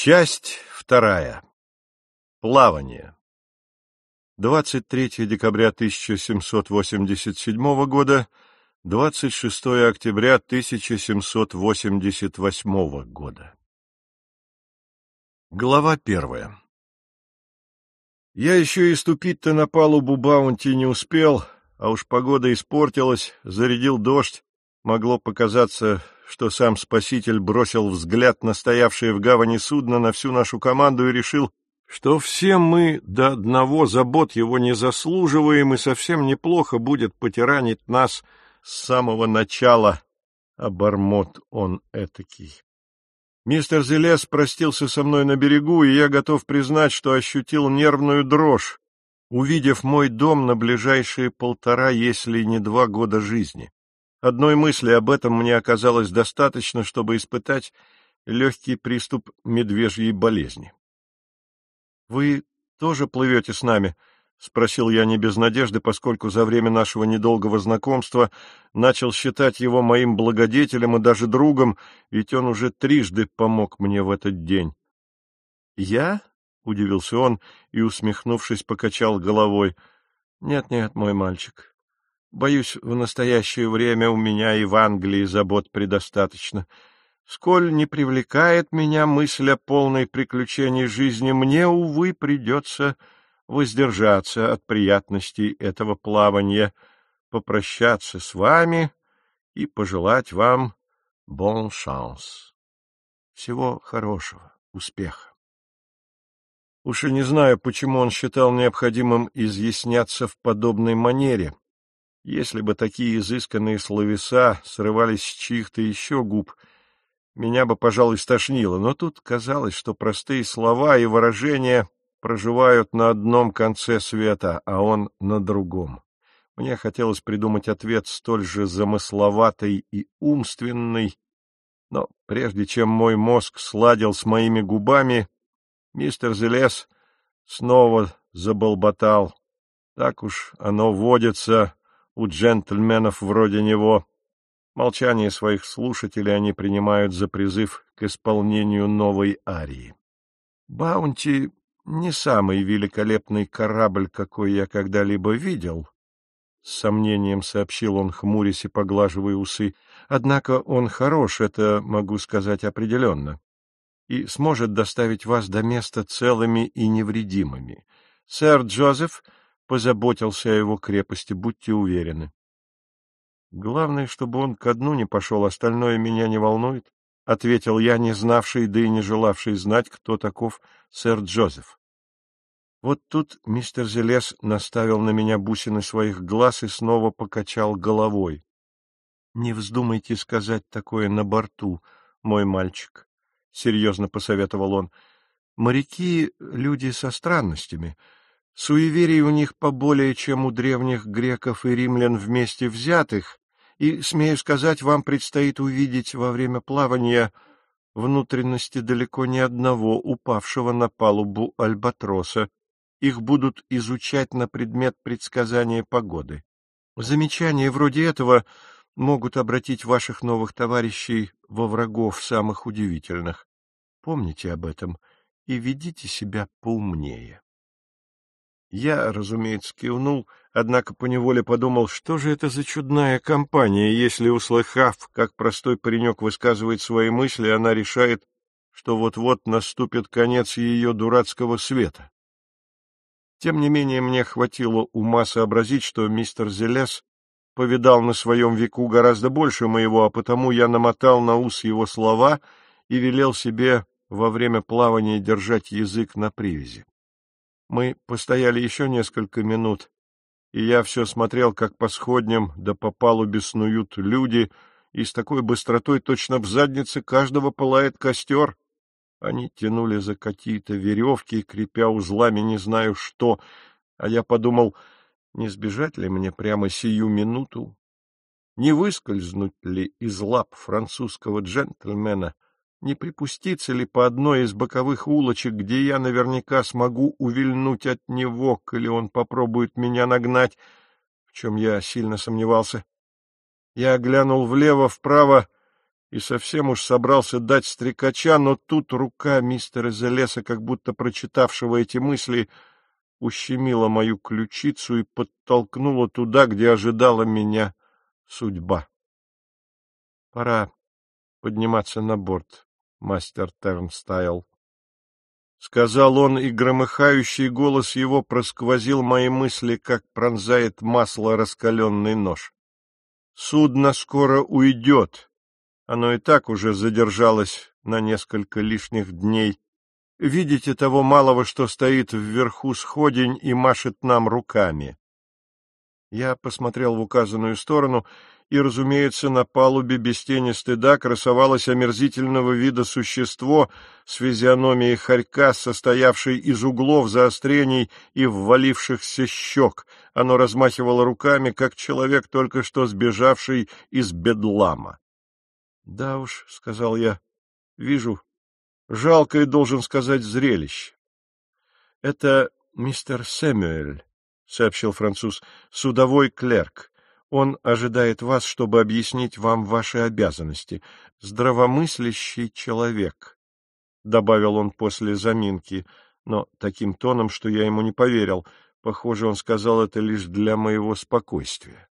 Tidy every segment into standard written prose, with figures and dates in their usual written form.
Часть вторая. Плавание. 23 декабря 1787 года, 26 октября 1788 года. Глава первая. Я еще и ступить-то на палубу Баунти не успел, а уж погода испортилась, зарядил дождь. Могло показаться, что сам Спаситель бросил взгляд на стоявшее в гавани судно, на всю нашу команду и решил, что все мы до одного забот его не заслуживаем, и совсем неплохо будет потиранить нас с самого начала, обормот он этакий. Мистер Зелес простился со мной на берегу, и я готов признать, что ощутил нервную дрожь, увидев мой дом на ближайшие 1,5, если не 2 года жизни. Одной мысли об этом мне оказалось достаточно, чтобы испытать легкий приступ медвежьей болезни. — Вы тоже плывете с нами? — спросил я не без надежды, поскольку за время нашего недолгого знакомства начал считать его моим благодетелем и даже другом, ведь он уже трижды помог мне в этот день. — Я? — удивился он и, усмехнувшись, покачал головой. — Нет-нет, мой мальчик. Боюсь, в настоящее время у меня и в Англии забот предостаточно. Сколь не привлекает меня мысль о полной приключении жизни, мне, увы, придется воздержаться от приятностей этого плавания, попрощаться с вами и пожелать вам bon chance. Всего хорошего, успеха. Уж и не знаю, почему он считал необходимым изъясняться в подобной манере. Если бы такие изысканные словеса срывались с чьих-то еще губ, меня бы, пожалуй, стошнило, но тут казалось, что простые слова и выражения проживают на одном конце света, а он на другом. Мне хотелось придумать ответ столь же замысловатый и умственный, но прежде чем мой мозг сладил с моими губами, мистер Зелес снова заболботал. Так уж оно водится у джентльменов вроде него. Молчание своих слушателей они принимают за призыв к исполнению новой арии. «Баунти — не самый великолепный корабль, какой я когда-либо видел», — с сомнением сообщил он, хмурясь и поглаживая усы. «Однако он хорош, это могу сказать определенно, и сможет доставить вас до места целыми и невредимыми. Сэр Джозеф позаботился о его крепости, будьте уверены». «Главное, чтобы он ко дну не пошел, остальное меня не волнует», — ответил я, не знавший, да и не желавший знать, кто таков сэр Джозеф. Вот тут мистер Зелес наставил на меня бусины своих глаз и снова покачал головой. — Не вздумайте сказать такое на борту, мой мальчик, — серьезно посоветовал он. — Моряки — люди со странностями. Суеверий у них поболее, чем у древних греков и римлян вместе взятых, и, смею сказать, вам предстоит увидеть во время плавания внутренности далеко не одного упавшего на палубу альбатроса. Их будут изучать на предмет предсказания погоды. Замечания вроде этого могут обратить ваших новых товарищей во врагов самых удивительных. Помните об этом и ведите себя поумнее. Я, разумеется, кивнул, однако поневоле подумал, что же это за чудная компания, если, услыхав, как простой паренек высказывает свои мысли, она решает, что вот-вот наступит конец ее дурацкого света. Тем не менее, мне хватило ума сообразить, что мистер Зелес повидал на своем веку гораздо больше моего, а потому я намотал на ус его слова и велел себе во время плавания держать язык на привязи. Мы постояли еще несколько минут, и я все смотрел, как по сходням да по палубе снуют люди, и с такой быстротой точно в заднице каждого пылает костер. Они тянули за какие-то веревки, крепя узлами не знаю что, а я подумал, не сбежать ли мне прямо сию минуту, не выскользнуть ли из лап французского джентльмена, не припуститься ли по одной из боковых улочек, где я наверняка смогу увильнуть от него, коли он попробует меня нагнать, в чем я сильно сомневался. Я глянул влево, вправо и совсем уж собрался дать стрекача, но тут рука мистера Зелеса, как будто прочитавшего эти мысли, ущемила мою ключицу и подтолкнула туда, где ожидала меня судьба. — Пора подниматься на борт, мастер Тернстайл, — сказал он, и громыхающий голос его просквозил мои мысли, как пронзает масло раскаленный нож. — Судно скоро уйдет. Оно и так уже задержалось на несколько лишних дней. Видите того малого, что стоит вверху сходень и машет нам руками? Я посмотрел в указанную сторону, и, разумеется, на палубе без тени стыда красовалось омерзительного вида существо с физиономией хорька, состоявшей из углов, заострений и ввалившихся щек. Оно размахивало руками, как человек, только что сбежавший из бедлама. — Да уж, — сказал я, — вижу. Жалкое, должен сказать, зрелище. — Это мистер Сэмюэль, — сообщил француз, — судовой клерк. Он ожидает вас, чтобы объяснить вам ваши обязанности. Здравомыслящий человек, — добавил он после заминки, но таким тоном, что я ему не поверил. Похоже, он сказал это лишь для моего спокойствия.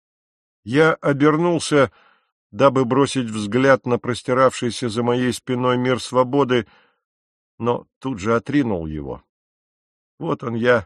Я обернулся, дабы бросить взгляд на простиравшийся за моей спиной мир свободы, но тут же отринул его. Вот он я,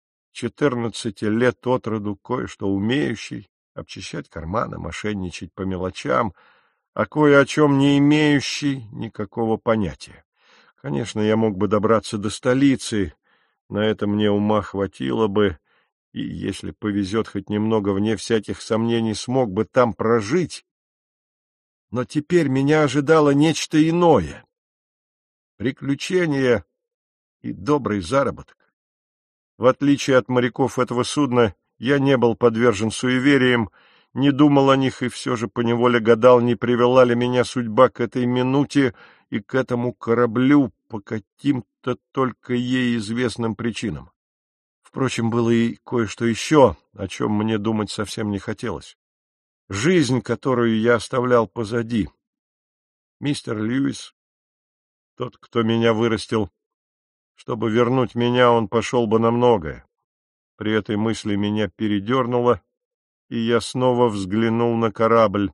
14 лет от роду, кое-что умеющий, обчищать карманы, мошенничать по мелочам, а кое о чем не имеющий никакого понятия. Конечно, я мог бы добраться до столицы, на это мне ума хватило бы, и, если повезет хоть немного, вне всяких сомнений, смог бы там прожить. Но теперь меня ожидало нечто иное — приключения и добрый заработок. В отличие от моряков этого судна, я не был подвержен суевериям, не думал о них и все же поневоле гадал, не привела ли меня судьба к этой минуте и к этому кораблю по каким-то только ей известным причинам. Впрочем, было и кое-что еще, о чем мне думать совсем не хотелось. Жизнь, которую я оставлял позади. Мистер Льюис, тот, кто меня вырастил, чтобы вернуть меня, он пошел бы на многое. При этой мысли меня передернуло, и я снова взглянул на корабль.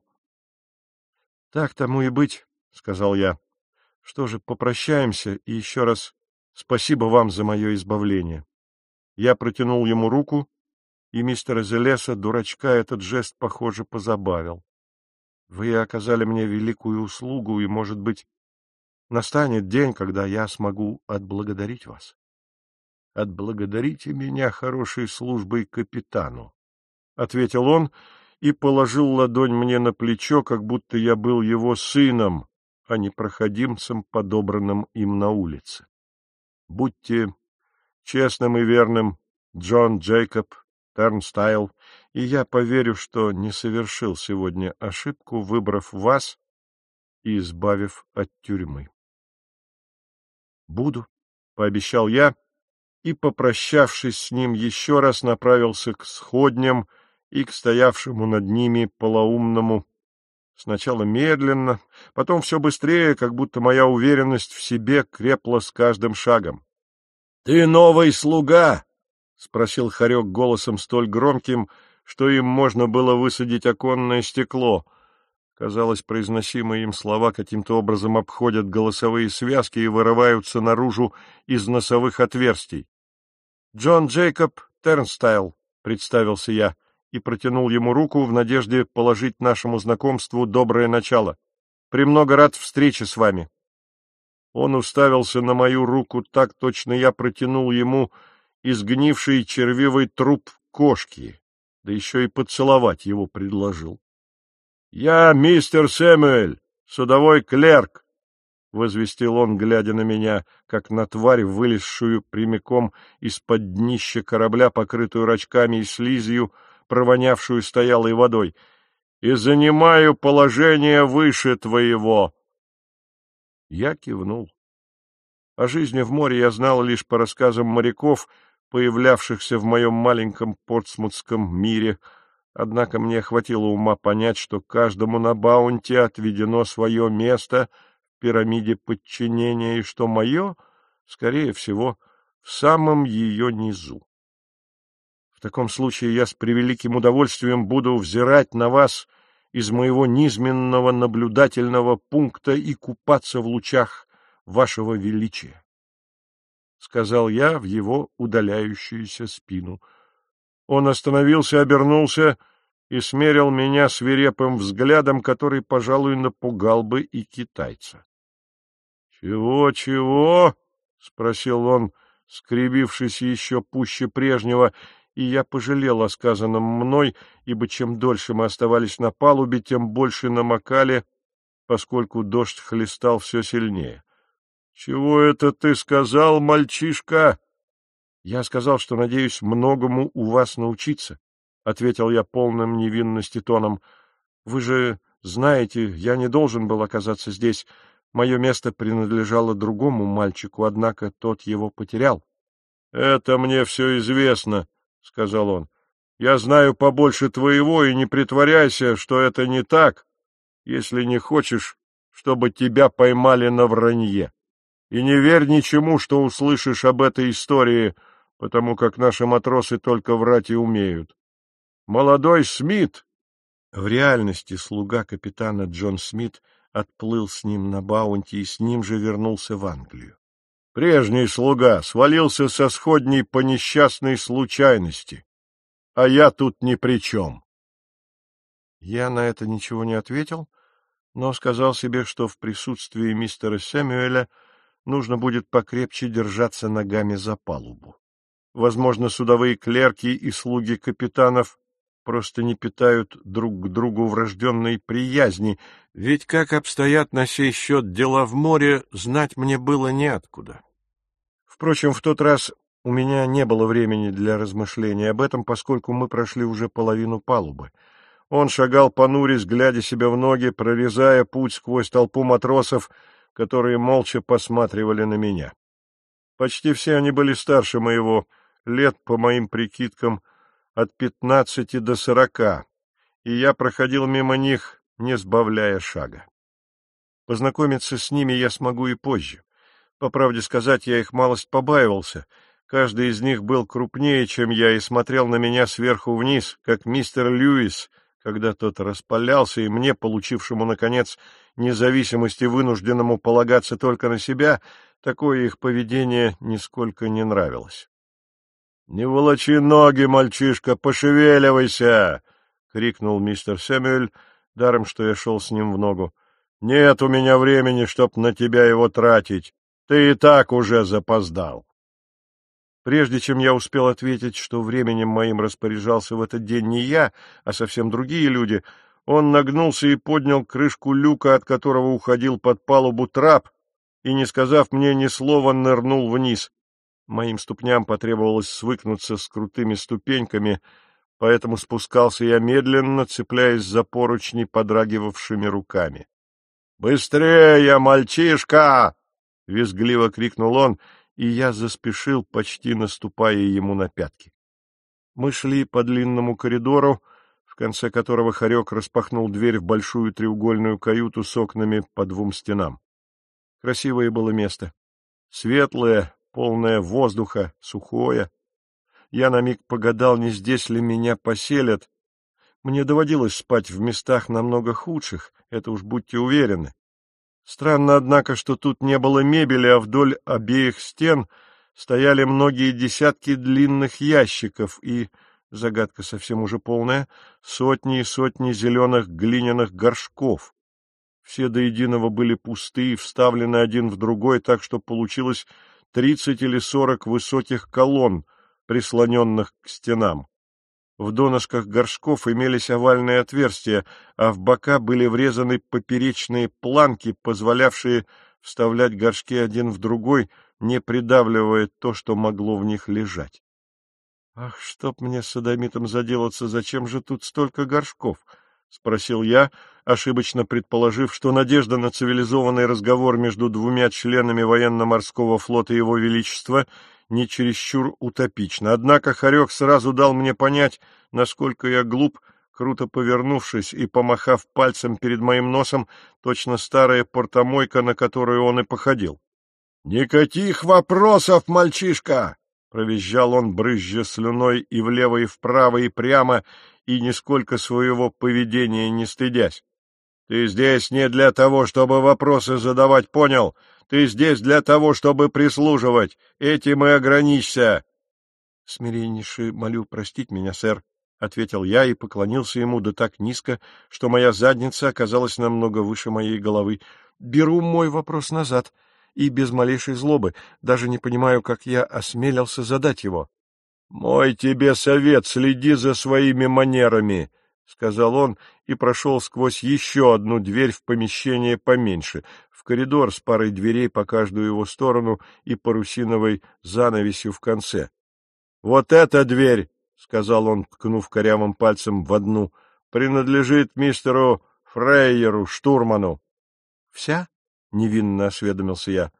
— Так тому и быть, — сказал я. — Что же, попрощаемся, и еще раз спасибо вам за мое избавление. Я протянул ему руку, и мистера Зелеса, дурачка, этот жест, похоже, позабавил. Вы оказали мне великую услугу, и, может быть, настанет день, когда я смогу отблагодарить вас. — Отблагодарите меня хорошей службой капитану, — ответил он и положил ладонь мне на плечо, как будто я был его сыном, а не проходимцем, подобранным им на улице. Будьте честным и верным, Джон Джейкоб Тернстайл, и я поверю, что не совершил сегодня ошибку, выбрав вас и избавив от тюрьмы. — Буду, — пообещал я, и, попрощавшись с ним, еще раз направился к сходням и к стоявшему над ними полоумному, сначала медленно, потом все быстрее, как будто моя уверенность в себе крепла с каждым шагом. — Ты новый слуга? — спросил хорек голосом столь громким, что им можно было высадить оконное стекло. Казалось, произносимые им слова каким-то образом обходят голосовые связки и вырываются наружу из носовых отверстий. — Джон Джейкоб Тернстайл, — представился я и протянул ему руку в надежде положить нашему знакомству доброе начало. — Премного рад встрече с вами. Он уставился на мою руку так, точно я протянул ему изгнивший червивый труп кошки, да еще и поцеловать его предложил. — Я мистер Сэмюэль, судовой клерк, — возвестил он, глядя на меня, как на тварь, вылезшую прямиком из-под днища корабля, покрытую рачками и слизью, провонявшую стоялой водой, — и занимаю положение выше твоего. Я кивнул. О жизни в море я знал лишь по рассказам моряков, появлявшихся в моем маленьком портсмутском мире, Однако мне хватило ума понять, что каждому на Баунти отведено свое место в пирамиде подчинения, и что мое, скорее всего, в самом ее низу. В таком случае я с превеликим удовольствием буду взирать на вас из моего низменного наблюдательного пункта и купаться в лучах вашего величия, — сказал я в его удаляющуюся спину. Он остановился, обернулся и смерил меня свирепым взглядом, который, пожалуй, напугал бы и китайца. «Чего — спросил он, скривившись еще пуще прежнего, и я пожалел о сказанном мной, ибо чем дольше мы оставались на палубе, тем больше намокали, поскольку дождь хлестал все сильнее. — Чего это ты сказал, мальчишка? — Я сказал, что надеюсь многому у вас научиться, — ответил я полным невинности тоном. — Вы же знаете, я не должен был оказаться здесь. Мое место принадлежало другому мальчику, однако тот его потерял. — Это мне все известно, — сказал он. — Я знаю побольше твоего, и не притворяйся, что это не так, если не хочешь, чтобы тебя поймали на вранье. И не верь ничему, что услышишь об этой истории, потому как наши матросы только врать и умеют. Молодой Смит... В реальности слуга капитана Джон Смит отплыл с ним на Баунти и с ним же вернулся в Англию. Прежний слуга свалился со сходней по несчастной случайности, а я тут ни при чем. Я на это ничего не ответил, но сказал себе, что в присутствии мистера Сэмюэля нужно будет покрепче держаться ногами за палубу. Возможно, судовые клерки и слуги капитанов просто не питают друг к другу врожденной приязни, ведь как обстоят на сей счет дела в море, знать мне было неоткуда. Впрочем, в тот раз у меня не было времени для размышления об этом, поскольку мы прошли уже половину палубы. Он шагал понурясь, глядя себе в ноги, прорезая путь сквозь толпу матросов, которые молча посматривали на меня. Почти все они были старше моего, лет, по моим прикидкам, от 15 до 40, и я проходил мимо них, не сбавляя шага. Познакомиться с ними я смогу и позже. По правде сказать, я их малость побаивался. Каждый из них был крупнее, чем я, и смотрел на меня сверху вниз, как мистер Льюис, когда тот распалялся, и мне, получившему, наконец, независимость и вынужденному полагаться только на себя, такое их поведение нисколько не нравилось. — Не волочи ноги, мальчишка, пошевеливайся! — крикнул мистер Сэмюэль, даром что я шел с ним в ногу. — Нет у меня времени, чтоб на тебя его тратить. Ты и так уже запоздал. Прежде чем я успел ответить, что временем моим распоряжался в этот день не я, а совсем другие люди, он нагнулся и поднял крышку люка, от которого уходил под палубу трап, и, не сказав мне ни слова, нырнул вниз. Моим ступням потребовалось свыкнуться с крутыми ступеньками, поэтому спускался я медленно, цепляясь за поручни подрагивавшими руками. — Быстрее, мальчишка! — визгливо крикнул он, и я заспешил, почти наступая ему на пятки. Мы шли по длинному коридору, в конце которого хорек распахнул дверь в большую треугольную каюту с окнами по двум стенам. Красивое было место. Светлое, полное воздуха, сухое. Я на миг погадал, не здесь ли меня поселят. Мне доводилось спать в местах намного худших, это уж будьте уверены. Странно, однако, что тут не было мебели, а вдоль обеих стен стояли многие десятки длинных ящиков и, загадка совсем уже полная, сотни и сотни зеленых глиняных горшков. Все до единого были пусты и вставлены один в другой, так что получилось 30 или 40 высоких колонн, прислоненных к стенам. В донышках горшков имелись овальные отверстия, а в бока были врезаны поперечные планки, позволявшие вставлять горшки один в другой, не придавливая то, что могло в них лежать. «Ах, чтоб мне содомитом заделаться, зачем же тут столько горшков?» — спросил я, ошибочно предположив, что надежда на цивилизованный разговор между двумя членами военно-морского флота Его Величества не чересчур утопична. Однако хорек сразу дал мне понять, насколько я глуп, круто повернувшись и помахав пальцем перед моим носом, точно старая портомойка, на которую он и походил. — Никаких вопросов, мальчишка! — провизжал он, брызжа слюной и влево, и вправо, и прямо, и нисколько своего поведения не стыдясь. — Ты здесь не для того, чтобы вопросы задавать, понял? Ты здесь для того, чтобы прислуживать. Этим и ограничься. — Смиреннейше молю простить меня, сэр, — ответил я и поклонился ему да так низко, что моя задница оказалась намного выше моей головы. — Беру мой вопрос назад, и без малейшей злобы, даже не понимаю, как я осмелился задать его. — Мой тебе совет, следи за своими манерами, — сказал он и прошел сквозь еще одну дверь в помещение поменьше, в коридор с парой дверей по каждую его сторону и парусиновой занавесью в конце. — Вот эта дверь, — сказал он, ткнув корявым пальцем в одну, — принадлежит мистеру Фрейеру, штурману. — Вся? — невинно осведомился я.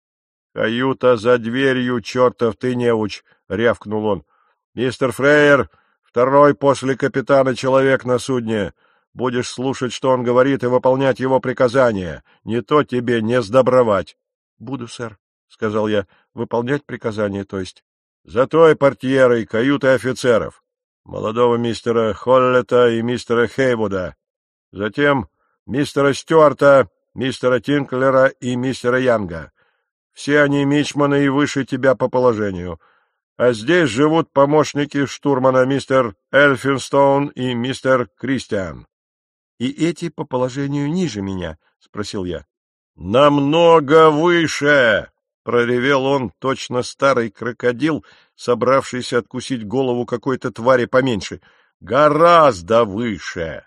— Каюта за дверью, чертов ты неуч! — рявкнул он. — Мистер Фрейер, второй после капитана человек на судне. Будешь слушать, что он говорит, и выполнять его приказания. Не то тебе не сдобровать. — Буду, сэр, — сказал я. — Выполнять приказания, то есть. — За той портьерой каюты офицеров. Молодого мистера Холлета и мистера Хейвуда. Затем мистера Стюарта, мистера Тинклера и мистера Янга. Все они мичманы и выше тебя по положению. А здесь живут помощники штурмана мистер Эльфинстоун и мистер Кристиан. — И эти по положению ниже меня? — спросил я. — Намного выше! — проревел он, точно старый крокодил, собравшийся откусить голову какой-то твари поменьше. — Гораздо выше!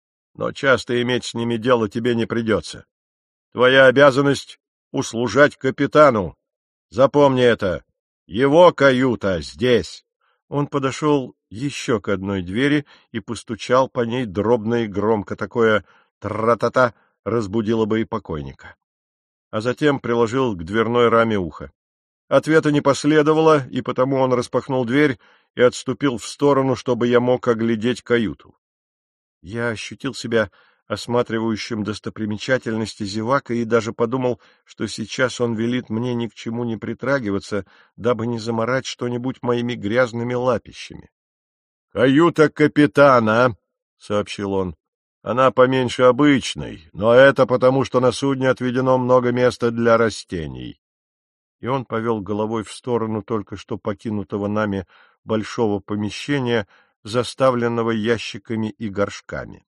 Но часто иметь с ними дело тебе не придется. Твоя обязанность — услужать капитану. Запомни это. Его каюта здесь. Он подошел еще к одной двери и постучал по ней дробно и громко, такое тра-та-та разбудило бы и покойника. А затем приложил к дверной раме ухо. Ответа не последовало, и потому он распахнул дверь и отступил в сторону, чтобы я мог оглядеть каюту. Я ощутил себя осматривающим достопримечательности зевака и даже подумал, что сейчас он велит мне ни к чему не притрагиваться, дабы не замарать что-нибудь моими грязными лапищами. — Каюта капитана, — сообщил он. — Она поменьше обычной, но это потому, что на судне отведено много места для растений. И он повел головой в сторону только что покинутого нами большого помещения, заставленного ящиками и горшками.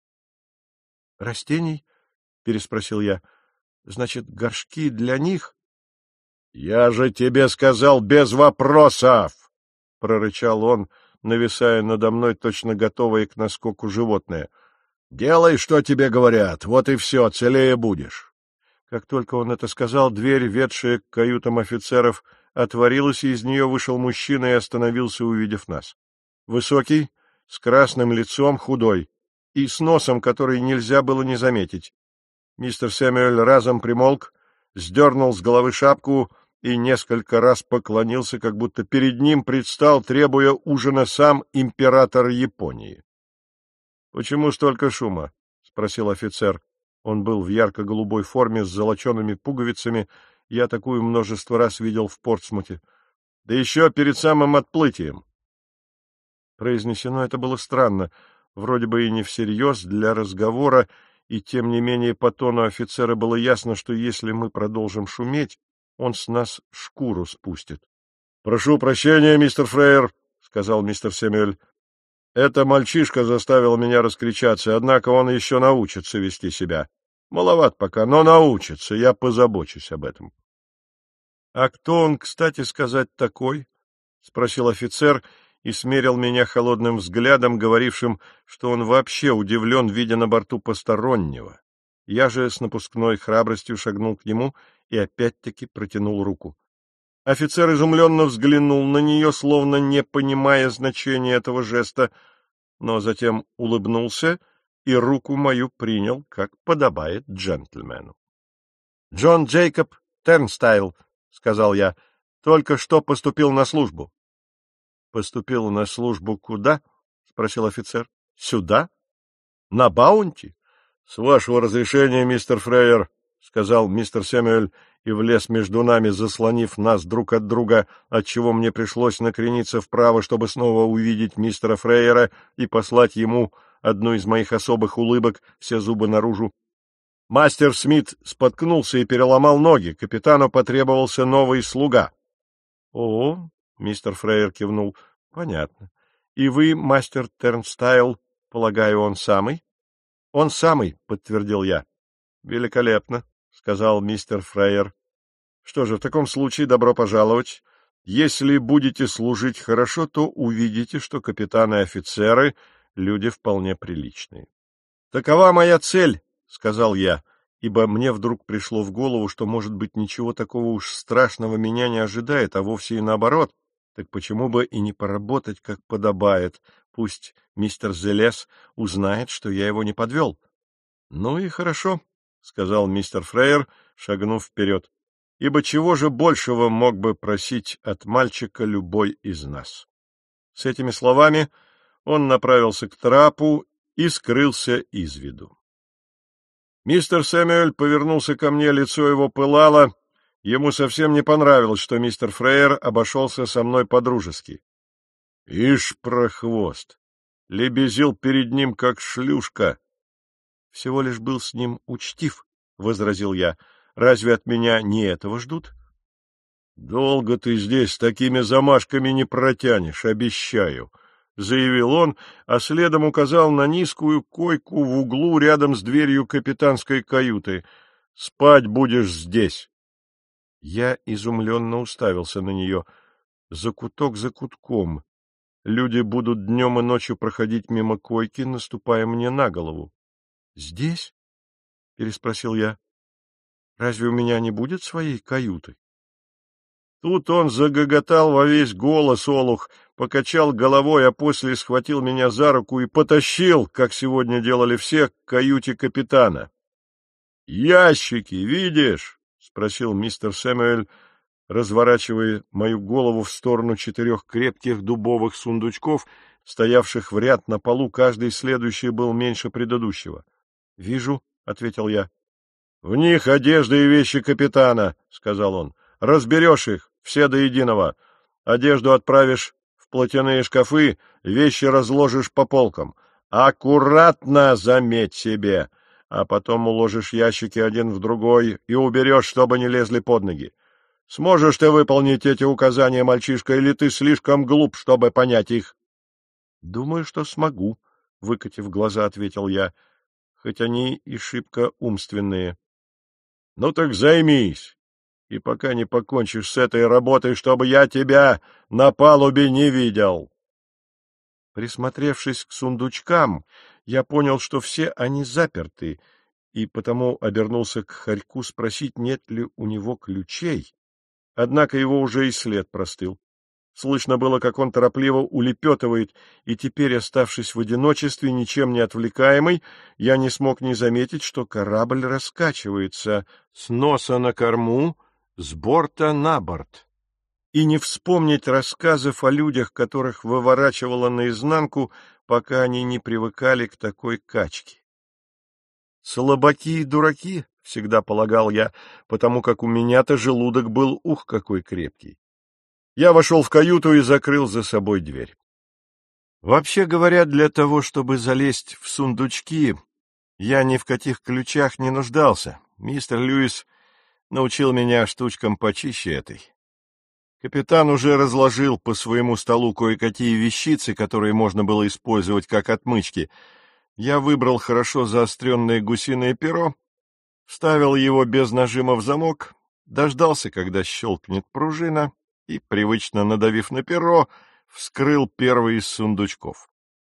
— Растений? — переспросил я. — Значит, горшки для них? — Я же тебе сказал без вопросов! — прорычал он, нависая надо мной, точно готовое к наскоку животное. — Делай, что тебе говорят, вот и все, целее будешь. Как только он это сказал, дверь, ведшая к каютам офицеров, отворилась, и из нее вышел мужчина и остановился, увидев нас. Высокий, с красным лицом, худой, и с носом, который нельзя было не заметить. Мистер Сэмюэль разом примолк, сдернул с головы шапку и несколько раз поклонился, как будто перед ним предстал, требуя ужина, сам император Японии. — Почему столько шума? — спросил офицер. Он был в ярко-голубой форме с золочеными пуговицами. Я такую множество раз видел в Портсмуте. Да еще перед самым отплытием. Произнесено это было странно, вроде бы и не всерьез, для разговора, и тем не менее по тону офицера было ясно, что если мы продолжим шуметь, он с нас шкуру спустит. — Прошу прощения, мистер Фрейер, — сказал мистер Сэмюэль. — Это мальчишка заставил меня раскричаться, однако он еще научится вести себя. Маловат пока, но научится, я позабочусь об этом. — А кто он, кстати сказать, такой? — спросил офицер и смерил меня холодным взглядом, говорившим, что он вообще удивлен, видя на борту постороннего. Я же с напускной храбростью шагнул к нему и опять-таки протянул руку. Офицер изумленно взглянул на нее, словно не понимая значения этого жеста, но затем улыбнулся и руку мою принял, как подобает джентльмену. — Джон Джейкоб Тернстайл, — сказал я, — только что поступил на службу. — Поступил на службу куда? — спросил офицер. — Сюда? На Баунти? — С вашего разрешения, мистер Фрейер, — сказал мистер Сэмюэль и влез между нами, заслонив нас друг от друга, отчего мне пришлось накрениться вправо, чтобы снова увидеть мистера Фрейера и послать ему одну из моих особых улыбок, все зубы наружу. Мастер Смит споткнулся и переломал ноги. Капитану потребовался новый слуга. — О, — мистер Фрейер кивнул, — понятно. И вы, мастер Тернстайл, полагаю, он самый? — Он самый, — подтвердил я. — Великолепно, — сказал мистер Фрейер. — Что же, в таком случае добро пожаловать. Если будете служить хорошо, то увидите, что капитаны и офицеры — люди вполне приличные. — Такова моя цель, — сказал я, ибо мне вдруг пришло в голову, что, может быть, ничего такого уж страшного меня не ожидает, а вовсе и наоборот. Так почему бы и не поработать, как подобает? Пусть мистер Зелес узнает, что я его не подвел. — Ну и хорошо, — сказал мистер Фрейер, шагнув вперед, — ибо чего же большего мог бы просить от мальчика любой из нас? С этими словами он направился к трапу и скрылся из виду. Мистер Сэмюэль повернулся ко мне, лицо его пылало. Ему совсем не понравилось, что мистер Фрейер обошелся со мной по-дружески. — Ишь, прохвост! Лебезил перед ним, как шлюшка. — Всего лишь был с ним учтив, — возразил я. — Разве от меня не этого ждут? — Долго ты здесь с такими замашками не протянешь, обещаю, — заявил он, а следом указал на низкую койку в углу рядом с дверью капитанской каюты. — Спать будешь здесь. Я изумленно уставился на нее. Закуток за кутком. Люди будут днем и ночью проходить мимо койки, наступая мне на голову. — Здесь? — переспросил я. — Разве у меня не будет своей каюты? Тут он загоготал во весь голос, олух, покачал головой, а после схватил меня за руку и потащил, как сегодня делали все, к каюте капитана. — Ящики, видишь? — спросил мистер Сэмюэль, разворачивая мою голову в сторону 4 крепких дубовых сундучков, стоявших в ряд на полу, каждый следующий был меньше предыдущего. — Вижу, — ответил я. — В них одежда и вещи капитана, — сказал он. — Разберешь их, все до единого. Одежду отправишь в платяные шкафы, вещи разложишь по полкам. Аккуратно, заметь себе, а потом уложишь ящики один в другой и уберешь, чтобы не лезли под ноги. Сможешь ты выполнить эти указания, мальчишка, или ты слишком глуп, чтобы понять их? — Думаю, что смогу, — выкатив глаза, ответил я, хоть они и шибко умственные. — Ну так займись, и пока не покончишь с этой работой, чтобы я тебя на палубе не видел. Присмотревшись к сундучкам, я понял, что все они заперты, и потому обернулся к хорьку спросить, нет ли у него ключей. Однако его уже и след простыл. Слышно было, как он торопливо улепетывает, и теперь, оставшись в одиночестве, ничем не отвлекаемый, я не смог не заметить, что корабль раскачивается с носа на корму, с борта на борт. И не вспомнить рассказов о людях, которых выворачивало наизнанку, пока они не привыкали к такой качке. Слабаки и дураки, всегда полагал я, потому как у меня-то желудок был какой крепкий. Я вошел в каюту и закрыл за собой дверь. Вообще говоря, для того, чтобы залезть в сундучки, я ни в каких ключах не нуждался. Мистер Льюис научил меня штучкам почище этой. Капитан уже разложил по своему столу кое-какие вещицы, которые можно было использовать как отмычки. Я выбрал хорошо заостренное гусиное перо, вставил его без нажима в замок, дождался, когда щелкнет пружина, и, привычно надавив на перо, вскрыл первый из сундучков.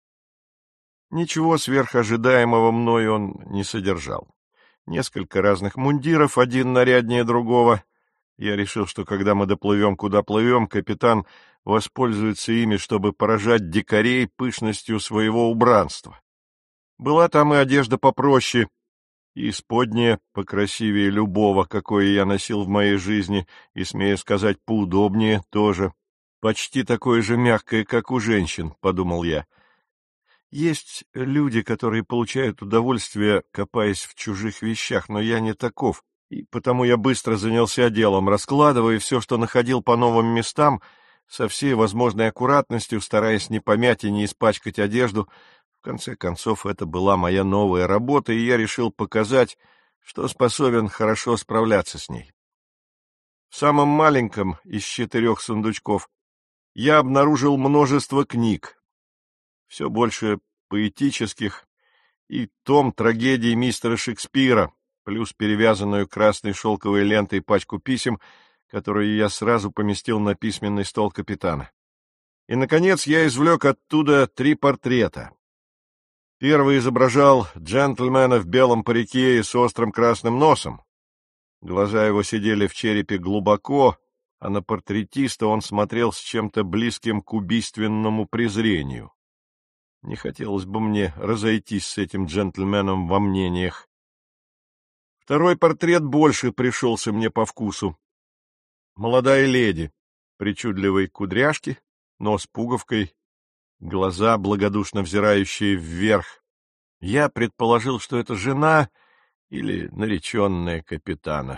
Ничего сверхожидаемого мной он не содержал. Несколько разных мундиров, один наряднее другого. Я решил, что когда мы доплывем, куда плывем, капитан воспользуется ими, чтобы поражать дикарей пышностью своего убранства. Была там и одежда попроще, и исподнее покрасивее любого, какое я носил в моей жизни, и, смею сказать, поудобнее тоже. Почти такое же мягкое, как у женщин, — подумал я. Есть люди, которые получают удовольствие, копаясь в чужих вещах, но я не таков, и потому я быстро занялся делом, раскладывая все, что находил по новым местам, со всей возможной аккуратностью, стараясь не помять и не испачкать одежду. В конце концов, это была моя новая работа, и я решил показать, что способен хорошо справляться с ней. В самом маленьком из 4 сундучков я обнаружил множество книг, все больше поэтических, и том трагедии мистера Шекспира, плюс перевязанную красной шелковой лентой пачку писем, которую я сразу поместил на письменный стол капитана. И, наконец, я извлек оттуда 3 портрета. Первый изображал джентльмена в белом парике и с острым красным носом. Глаза его сидели в черепе глубоко, а на портретиста он смотрел с чем-то близким к убийственному презрению. Не хотелось бы мне разойтись с этим джентльменом во мнениях. Второй портрет больше пришелся мне по вкусу. Молодая леди, причудливой кудряшки, нос пуговкой, глаза, благодушно взирающие вверх. Я предположил, что это жена или нареченная капитана.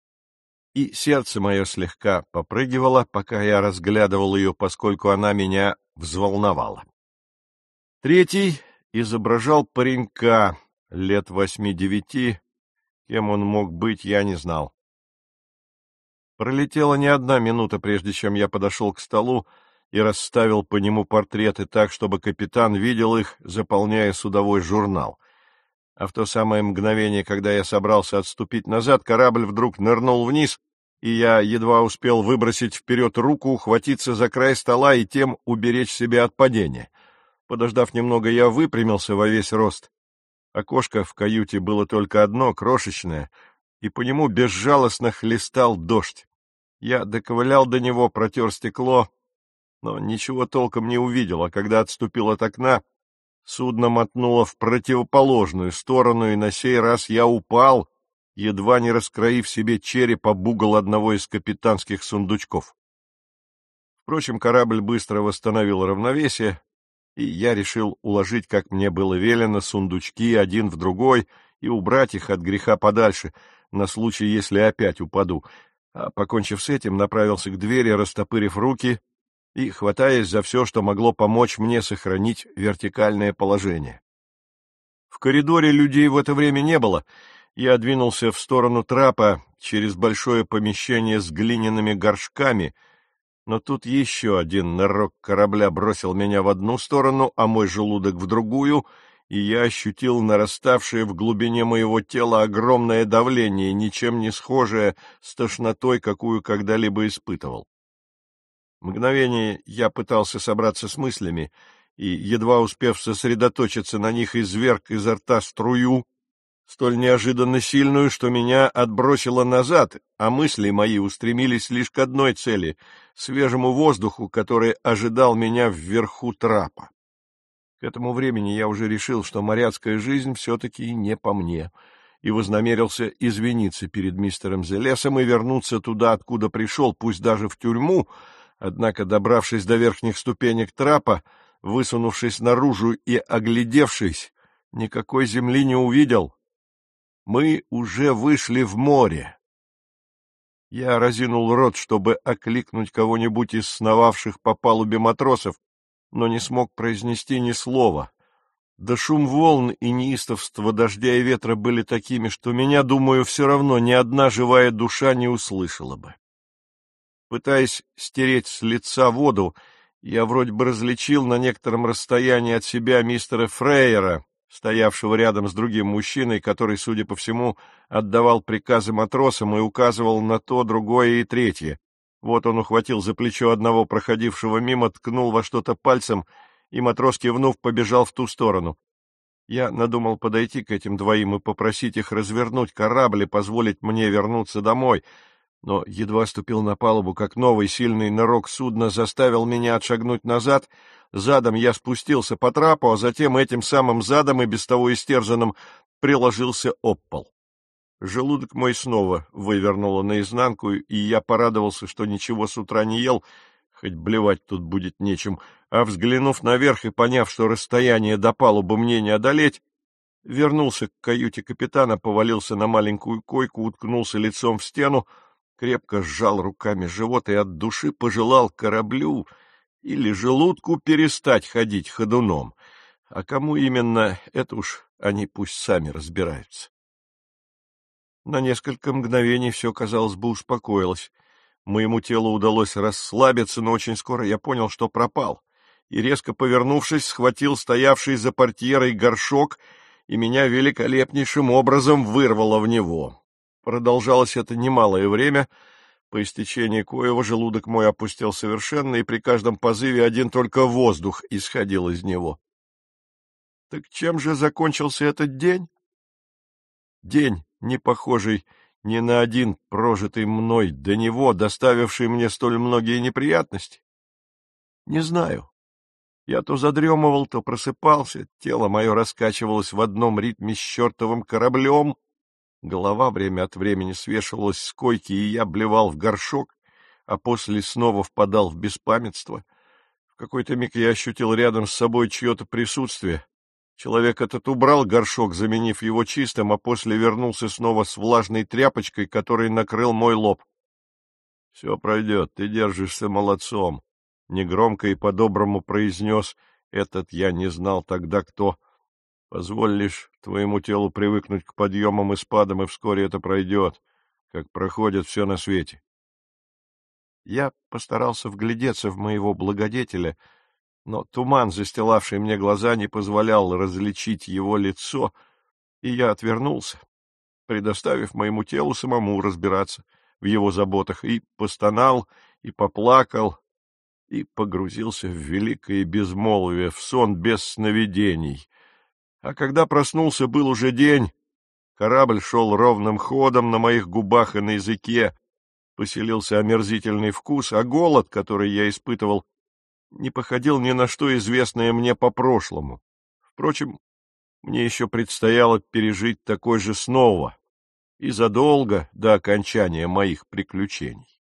И сердце мое слегка попрыгивало, пока я разглядывал ее, поскольку она меня взволновала. Третий изображал паренька лет 8-9, кем он мог быть, я не знал. Пролетела не одна минута, прежде чем я подошел к столу и расставил по нему портреты так, чтобы капитан видел их, заполняя судовой журнал. А в то самое мгновение, когда я собрался отступить назад, корабль вдруг нырнул вниз, и я едва успел выбросить вперед руку, ухватиться за край стола и тем уберечь себя от падения. Подождав немного, я выпрямился во весь рост. Окошко в каюте было только одно, крошечное, и по нему безжалостно хлестал дождь. Я доковылял до него, протер стекло, но ничего толком не увидел, а когда отступил от окна, судно мотнуло в противоположную сторону, и на сей раз я упал, едва не раскроив себе череп об угол одного из капитанских сундучков. Впрочем, корабль быстро восстановил равновесие, и я решил уложить, как мне было велено, сундучки один в другой и убрать их от греха подальше, на случай, если опять упаду, а, покончив с этим, направился к двери, растопырив руки и хватаясь за все, что могло помочь мне сохранить вертикальное положение. В коридоре людей в это время не было. Я двинулся в сторону трапа через большое помещение с глиняными горшками, но тут еще один нырок корабля бросил меня в одну сторону, а мой желудок в другую, и я ощутил нараставшее в глубине моего тела огромное давление, ничем не схожее с тошнотой, какую когда-либо испытывал. Мгновение я пытался собраться с мыслями, и, едва успев сосредоточиться на них, изверг изо рта струю, столь неожиданно сильную, что меня отбросило назад, а мысли мои устремились лишь к одной цели — свежему воздуху, который ожидал меня вверху трапа. К этому времени я уже решил, что моряцкая жизнь все-таки не по мне, и вознамерился извиниться перед мистером Зелесом и вернуться туда, откуда пришел, пусть даже в тюрьму. Однако, добравшись до верхних ступенек трапа, высунувшись наружу и оглядевшись, никакой земли не увидел. Мы уже вышли в море. Я разинул рот, чтобы окликнуть кого-нибудь из сновавших по палубе матросов, но не смог произнести ни слова. Да шум волн и неистовство дождя и ветра были такими, что меня, думаю, все равно ни одна живая душа не услышала бы. Пытаясь стереть с лица воду, я вроде бы различил на некотором расстоянии от себя мистера Фрейера, стоявшего рядом с другим мужчиной, который, судя по всему, отдавал приказы матросам и указывал на то, другое и третье. Вот он ухватил за плечо одного проходившего мимо, ткнул во что-то пальцем, и матрос, кивнув, побежал в ту сторону. Я надумал подойти к этим двоим и попросить их развернуть корабль и позволить мне вернуться домой, но едва ступил на палубу, как новый сильный нырок судна заставил меня отшагнуть назад. Задом я спустился по трапу, а затем этим самым задом и без того истерзанным приложился об пол. Желудок мой снова вывернуло наизнанку, и я порадовался, что ничего с утра не ел, хоть блевать тут будет нечем, а, взглянув наверх и поняв, что расстояние до палубы мне не одолеть, вернулся к каюте капитана, повалился на маленькую койку, уткнулся лицом в стену, крепко сжал руками живот и от души пожелал кораблю или желудку перестать ходить ходуном. А кому именно, это уж они пусть сами разбираются. На несколько мгновений все, казалось бы, успокоилось. Моему телу удалось расслабиться, но очень скоро я понял, что пропал, и, резко повернувшись, схватил стоявший за портьерой горшок, и меня великолепнейшим образом вырвало в него. Продолжалось это немалое время, по истечении коего желудок мой опустел совершенно, и при каждом позыве один только воздух исходил из него. Так чем же закончился этот день? День, не похожий ни на один прожитый мной до него, доставивший мне столь многие неприятности? Не знаю. Я то задремывал, то просыпался, тело мое раскачивалось в одном ритме с чертовым кораблем, голова время от времени свешивалась с койки, и я блевал в горшок, а после снова впадал в беспамятство. В какой-то миг я ощутил рядом с собой чье-то присутствие. Человек этот убрал горшок, заменив его чистым, а после вернулся снова с влажной тряпочкой, которой накрыл мой лоб. — Все пройдет, ты держишься молодцом, — негромко и по-доброму произнес этот я не знал тогда кто. — Позволь лишь твоему телу привыкнуть к подъемам и спадам, и вскоре это пройдет, как проходит все на свете. Я постарался вглядеться в моего благодетеля, но туман, застилавший мне глаза, не позволял различить его лицо, и я отвернулся, предоставив моему телу самому разбираться в его заботах, и постонал, и поплакал, и погрузился в великое безмолвие, в сон без сновидений. А когда проснулся, был уже день, корабль шел ровным ходом, на моих губах и на языке поселился омерзительный вкус, а голод, который я испытывал, не походил ни на что известное мне по прошлому. Впрочем, мне еще предстояло пережить такой же снова и задолго до окончания моих приключений.